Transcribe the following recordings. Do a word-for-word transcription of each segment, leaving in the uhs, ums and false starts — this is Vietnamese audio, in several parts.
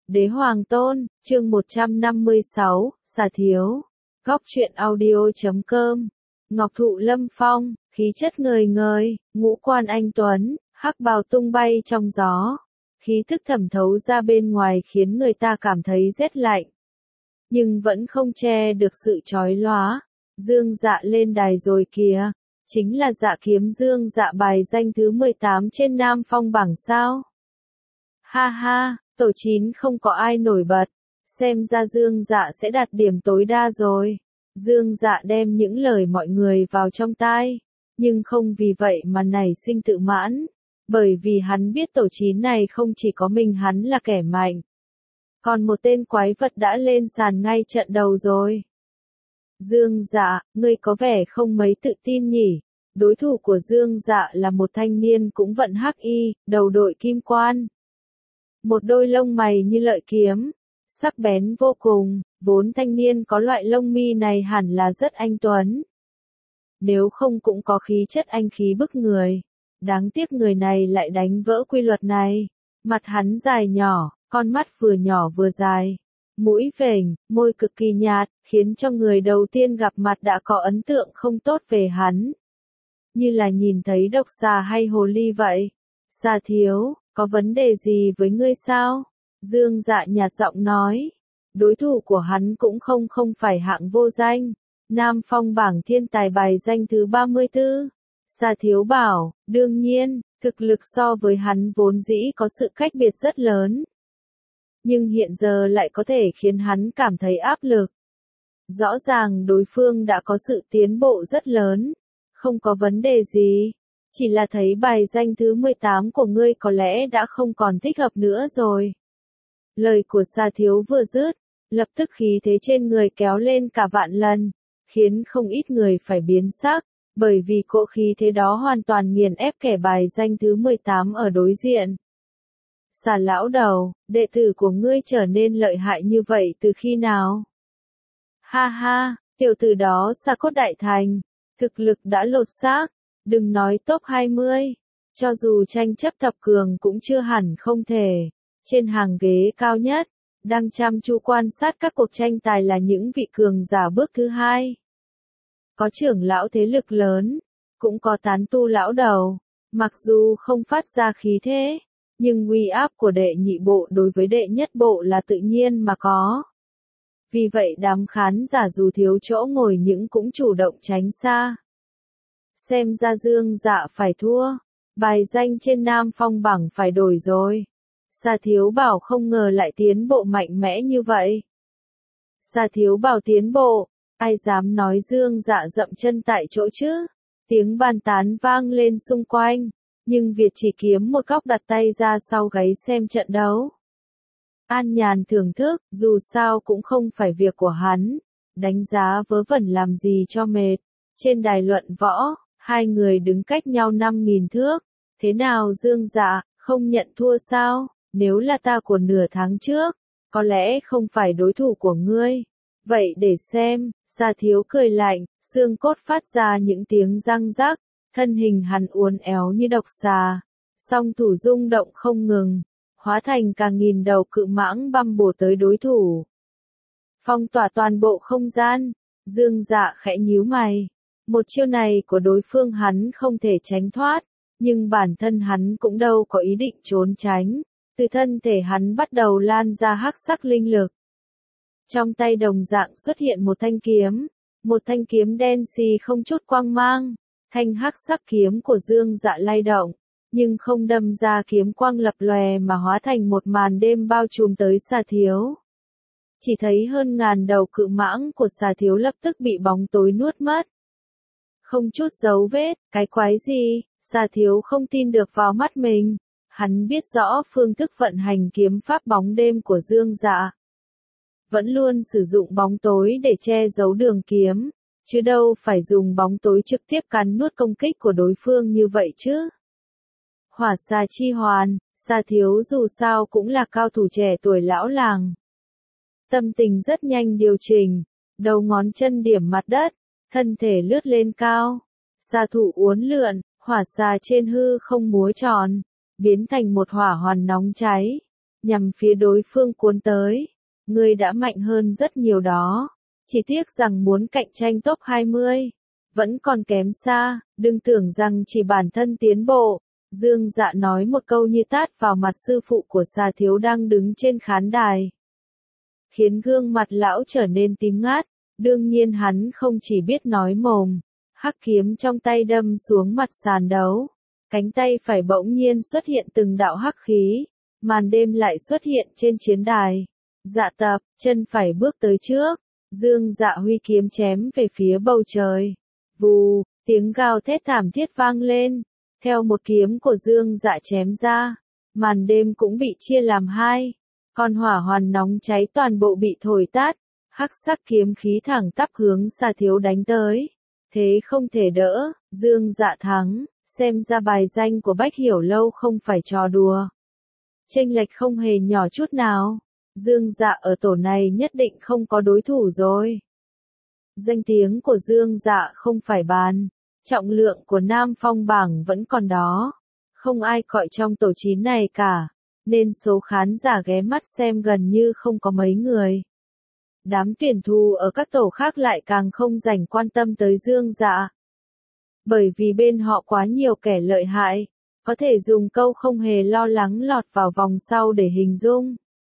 Đế Hoàng Tôn, chương một trăm năm mươi sáu, Xà Thiếu. Góc truyện audio chấm com. Ngọc thụ lâm phong, khí chất ngời ngời, ngũ quan anh tuấn, hắc bào tung bay trong gió. Khí thức thẩm thấu ra bên ngoài khiến người ta cảm thấy rét lạnh. Nhưng vẫn không che được sự chói lóa. Dương Dạ lên đài rồi kìa. Chính là Dạ Kiếm Dương Dạ, bài danh thứ mười tám trên Nam Phong bảng sao. Ha ha, tổ chín không có ai nổi bật. Xem ra Dương Dạ sẽ đạt điểm tối đa rồi. Dương Dạ đem những lời mọi người vào trong tai. Nhưng không vì vậy mà nảy sinh tự mãn. Bởi vì hắn biết tổ chín này không chỉ có mình hắn là kẻ mạnh. Còn một tên quái vật đã lên sàn ngay trận đầu rồi. Dương Dạ, ngươi có vẻ không mấy tự tin nhỉ. Đối thủ của Dương Dạ là một thanh niên cũng vận hắc y, đầu đội kim quan. Một đôi lông mày như lợi kiếm, sắc bén vô cùng, vốn thanh niên có loại lông mi này hẳn là rất anh tuấn. Nếu không cũng có khí chất anh khí bức người. Đáng tiếc người này lại đánh vỡ quy luật này. Mặt hắn dài nhỏ, con mắt vừa nhỏ vừa dài. Mũi vểnh, môi cực kỳ nhạt, khiến cho người đầu tiên gặp mặt đã có ấn tượng không tốt về hắn. Như là nhìn thấy độc xà hay hồ ly vậy. Xà thiếu, có vấn đề gì với ngươi sao? Dương Dạ nhạt giọng nói. Đối thủ của hắn cũng không không phải hạng vô danh. Nam Phong bảng thiên tài bài danh thứ ba mươi tư. Xà thiếu bảo, đương nhiên, thực lực so với hắn vốn dĩ có sự cách biệt rất lớn. Nhưng hiện giờ lại có thể khiến hắn cảm thấy áp lực. Rõ ràng đối phương đã có sự tiến bộ rất lớn. Không có vấn đề gì. Chỉ là thấy bài danh thứ mười tám của ngươi có lẽ đã không còn thích hợp nữa rồi. Lời của Xà thiếu vừa dứt, lập tức khí thế trên người kéo lên cả vạn lần, khiến không ít người phải biến sắc, bởi vì cỗ khí thế đó hoàn toàn nghiền ép kẻ bài danh thứ mười tám ở đối diện. Xà lão đầu, đệ tử của ngươi trở nên lợi hại như vậy từ khi nào? Ha ha, tiểu tử đó Xà Cốt Đại Thành, thực lực đã lột xác, đừng nói top hai mươi, cho dù tranh chấp thập cường cũng chưa hẳn không thể. Trên hàng ghế cao nhất, đang chăm chú quan sát các cuộc tranh tài là những vị cường giả bước thứ hai. Có trưởng lão thế lực lớn, cũng có tán tu lão đầu, mặc dù không phát ra khí thế, nhưng uy áp của đệ nhị bộ đối với đệ nhất bộ là tự nhiên mà có. Vì vậy đám khán giả dù thiếu chỗ ngồi nhưng cũng chủ động tránh xa. Xem ra Dương Dạ phải thua, bài danh trên Nam Phong bảng phải đổi rồi. Xà thiếu bảo không ngờ lại tiến bộ mạnh mẽ như vậy. Xà thiếu bảo tiến bộ, ai dám nói Dương Dạ dậm chân tại chỗ chứ? Tiếng bàn tán vang lên xung quanh, nhưng Việt chỉ kiếm một góc đặt tay ra sau gáy xem trận đấu. An nhàn thưởng thức, dù sao cũng không phải việc của hắn, đánh giá vớ vẩn làm gì cho mệt. Trên đài luận võ, hai người đứng cách nhau năm nghìn thước. Thế nào Dương Dạ, không nhận thua sao? Nếu là ta của nửa tháng trước, có lẽ không phải đối thủ của ngươi. Vậy để xem, Xà thiếu cười lạnh, xương cốt phát ra những tiếng răng rắc, thân hình hắn uốn éo như độc xà, song thủ rung động không ngừng, hóa thành cả nghìn đầu cự mãng băm bổ tới đối thủ. Phong tỏa toàn bộ không gian, Dương Dạ khẽ nhíu mày. Một chiêu này của đối phương hắn không thể tránh thoát, nhưng bản thân hắn cũng đâu có ý định trốn tránh. Từ thân thể hắn bắt đầu lan ra hắc sắc linh lực. Trong tay đồng dạng xuất hiện một thanh kiếm, một thanh kiếm đen xì không chút quang mang. Thanh hắc sắc kiếm của Dương Dạ lay động, nhưng không đâm ra kiếm quang lập lòe mà hóa thành một màn đêm bao trùm tới Xà thiếu. Chỉ thấy hơn ngàn đầu cự mãng của Xà thiếu lập tức bị bóng tối nuốt mất. Không chút dấu vết, cái quái gì? Xà thiếu không tin được vào mắt mình. Hắn biết rõ phương thức vận hành kiếm pháp bóng đêm của Dương Dạ. Vẫn luôn sử dụng bóng tối để che giấu đường kiếm, chứ đâu phải dùng bóng tối trực tiếp cắn nuốt công kích của đối phương như vậy chứ. Hỏa xà chi hoàn, Xà thiếu dù sao cũng là cao thủ trẻ tuổi lão làng. Tâm tình rất nhanh điều chỉnh, đầu ngón chân điểm mặt đất, thân thể lướt lên cao. Xà thủ uốn lượn, hỏa xà trên hư không múa tròn, biến thành một hỏa hoàn nóng cháy. nhằm phía đối phương cuốn tới. Ngươi đã mạnh hơn rất nhiều đó. Chỉ tiếc rằng muốn cạnh tranh top hai mươi, vẫn còn kém xa, đừng tưởng rằng chỉ bản thân tiến bộ. Dương Dạ nói một câu như tát vào mặt sư phụ của Xà Thiếu đang đứng trên khán đài, khiến gương mặt lão trở nên tím ngát. Đương nhiên hắn không chỉ biết nói mồm, hắc kiếm trong tay đâm xuống mặt sàn đấu. Cánh tay phải bỗng nhiên xuất hiện từng đạo hắc khí, màn đêm lại xuất hiện trên chiến đài. Dạ tập, chân phải bước tới trước, Dương Dạ huy kiếm chém về phía bầu trời. Vù, tiếng gào thét thảm thiết vang lên, theo một kiếm của Dương Dạ chém ra, màn đêm cũng bị chia làm hai. Con hỏa hoàn nóng cháy toàn bộ bị thổi tát, hắc sắc kiếm khí thẳng tắp hướng Xà Thiếu đánh tới. Thế không thể đỡ, Dương Dạ thắng, xem ra bài danh của Bách Hiểu Lâu không phải trò đùa. Chênh lệch không hề nhỏ chút nào, Dương Dạ ở tổ này nhất định không có đối thủ rồi. Danh tiếng của Dương Dạ không phải bàn, trọng lượng của Nam Phong bảng vẫn còn đó. Không ai gọi trong tổ chín này cả, nên số khán giả ghé mắt xem gần như không có mấy người. Đám tuyển thủ ở các tổ khác lại càng không dành quan tâm tới Dương Dạ. Bởi vì bên họ quá nhiều kẻ lợi hại, có thể dùng câu không hề lo lắng lọt vào vòng sau để hình dung.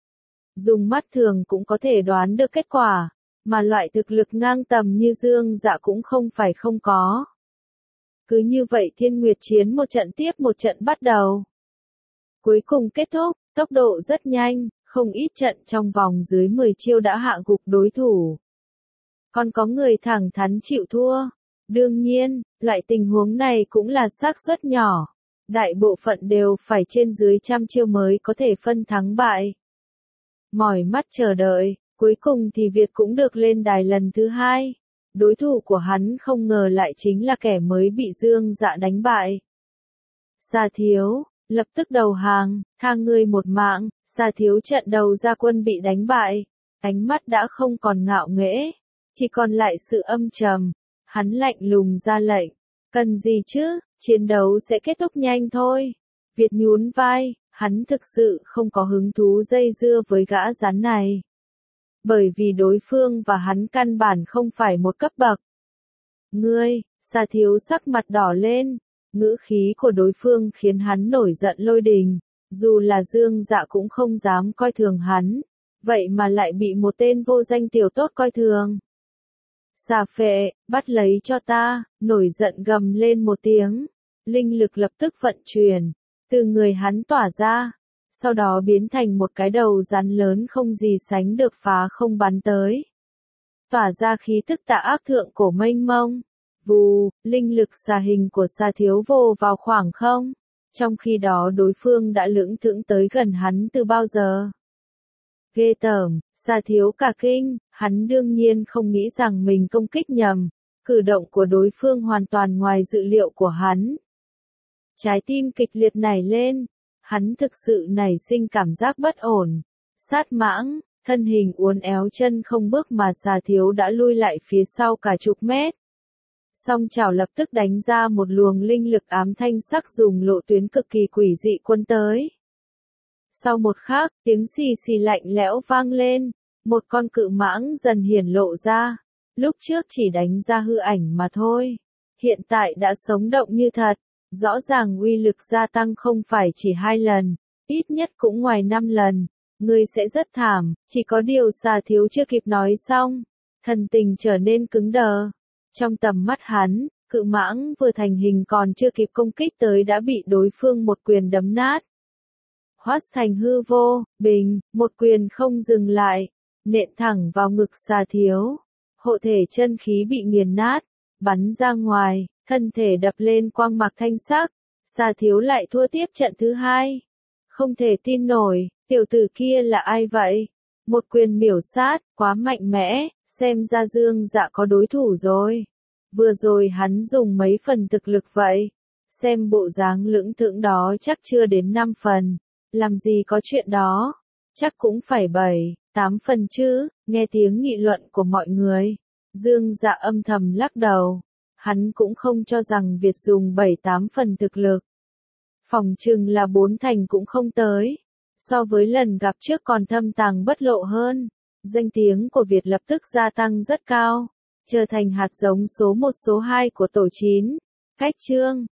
Dùng mắt thường cũng có thể đoán được kết quả, mà loại thực lực ngang tầm như Dương Dạ cũng không phải không có. Cứ như vậy Thiên Nguyệt chiến một trận tiếp một trận bắt đầu. Cuối cùng kết thúc, tốc độ rất nhanh, không ít trận trong vòng dưới mười chiêu đã hạ gục đối thủ. Còn có người thẳng thắn chịu thua. Đương nhiên, loại tình huống này cũng là xác suất nhỏ. Đại bộ phận đều phải trên dưới trăm chiêu mới có thể phân thắng bại. Mỏi mắt chờ đợi, cuối cùng thì Việt cũng được lên đài lần thứ hai. Đối thủ của hắn không ngờ lại chính là kẻ mới bị Dương Dạ đánh bại. Xà Thiếu, lập tức đầu hàng, tha ngươi một mạng. Xà Thiếu trận đầu ra quân bị đánh bại, ánh mắt đã không còn ngạo nghễ, chỉ còn lại sự âm trầm. Hắn lạnh lùng ra lệnh, cần gì chứ, chiến đấu sẽ kết thúc nhanh thôi. Việt nhún vai, hắn thực sự không có hứng thú dây dưa với gã rắn này. Bởi vì đối phương và hắn căn bản không phải một cấp bậc. Ngươi, Xà Thiếu sắc mặt đỏ lên, ngữ khí của đối phương khiến hắn nổi giận lôi đình. Dù là Dương Dạ cũng không dám coi thường hắn, vậy mà lại bị một tên vô danh tiểu tốt coi thường. Xà Phệ, bắt lấy cho ta, nổi giận gầm lên một tiếng, linh lực lập tức vận chuyển, từ người hắn tỏa ra, sau đó biến thành một cái đầu rắn lớn không gì sánh được phá không bắn tới. Tỏa ra khí tức tà ác thượng cổ mênh mông, vù, linh lực xà hình của Xà Thiếu vồ vào khoảng không. Trong khi đó đối phương đã lững thững tới gần hắn từ bao giờ. Ghê tởm, Xà Thiếu cả kinh, hắn đương nhiên không nghĩ rằng mình công kích nhầm. Cử động của đối phương hoàn toàn ngoài dự liệu của hắn. Trái tim kịch liệt nảy lên, hắn thực sự nảy sinh cảm giác bất ổn. Sát mãng, thân hình uốn éo chân không bước mà Xà Thiếu đã lui lại phía sau cả chục mét. Song chảo lập tức đánh ra một luồng linh lực ám thanh sắc dùng lộ tuyến cực kỳ quỷ dị quân tới. Sau một khắc, tiếng xì xì lạnh lẽo vang lên, một con cự mãng dần hiển lộ ra. Lúc trước chỉ đánh ra hư ảnh mà thôi, hiện tại đã sống động như thật. Rõ ràng uy lực gia tăng không phải chỉ hai lần, ít nhất cũng ngoài năm lần. Ngươi sẽ rất thảm, chỉ có điều Xà Thiếu chưa kịp nói xong, thần tình trở nên cứng đờ. Trong tầm mắt hắn, cự mãng vừa thành hình còn chưa kịp công kích tới đã bị đối phương một quyền đấm nát. Hóa thành hư vô, bình, một quyền không dừng lại, nện thẳng vào ngực Xà Thiếu. Hộ thể chân khí bị nghiền nát, bắn ra ngoài, thân thể đập lên quang mạc thanh sắc. Xà Thiếu lại thua tiếp trận thứ hai. Không thể tin nổi, tiểu tử kia là ai vậy? Một quyền miểu sát, quá mạnh mẽ, xem ra Dương Dạ có đối thủ rồi. Vừa rồi hắn dùng mấy phần thực lực vậy? Xem bộ dáng lững thững đó chắc chưa đến năm phần. Làm gì có chuyện đó? Chắc cũng phải bảy, tám phần chứ, nghe tiếng nghị luận của mọi người. Dương Dạ âm thầm lắc đầu. Hắn cũng không cho rằng Việt dùng bảy tám phần thực lực. Phòng chừng là bốn thành cũng không tới. so với lần gặp trước còn thâm tàng bất lộ hơn. Danh tiếng của Việt lập tức gia tăng rất cao, trở thành hạt giống số một số hai của tổ chín. Khách chương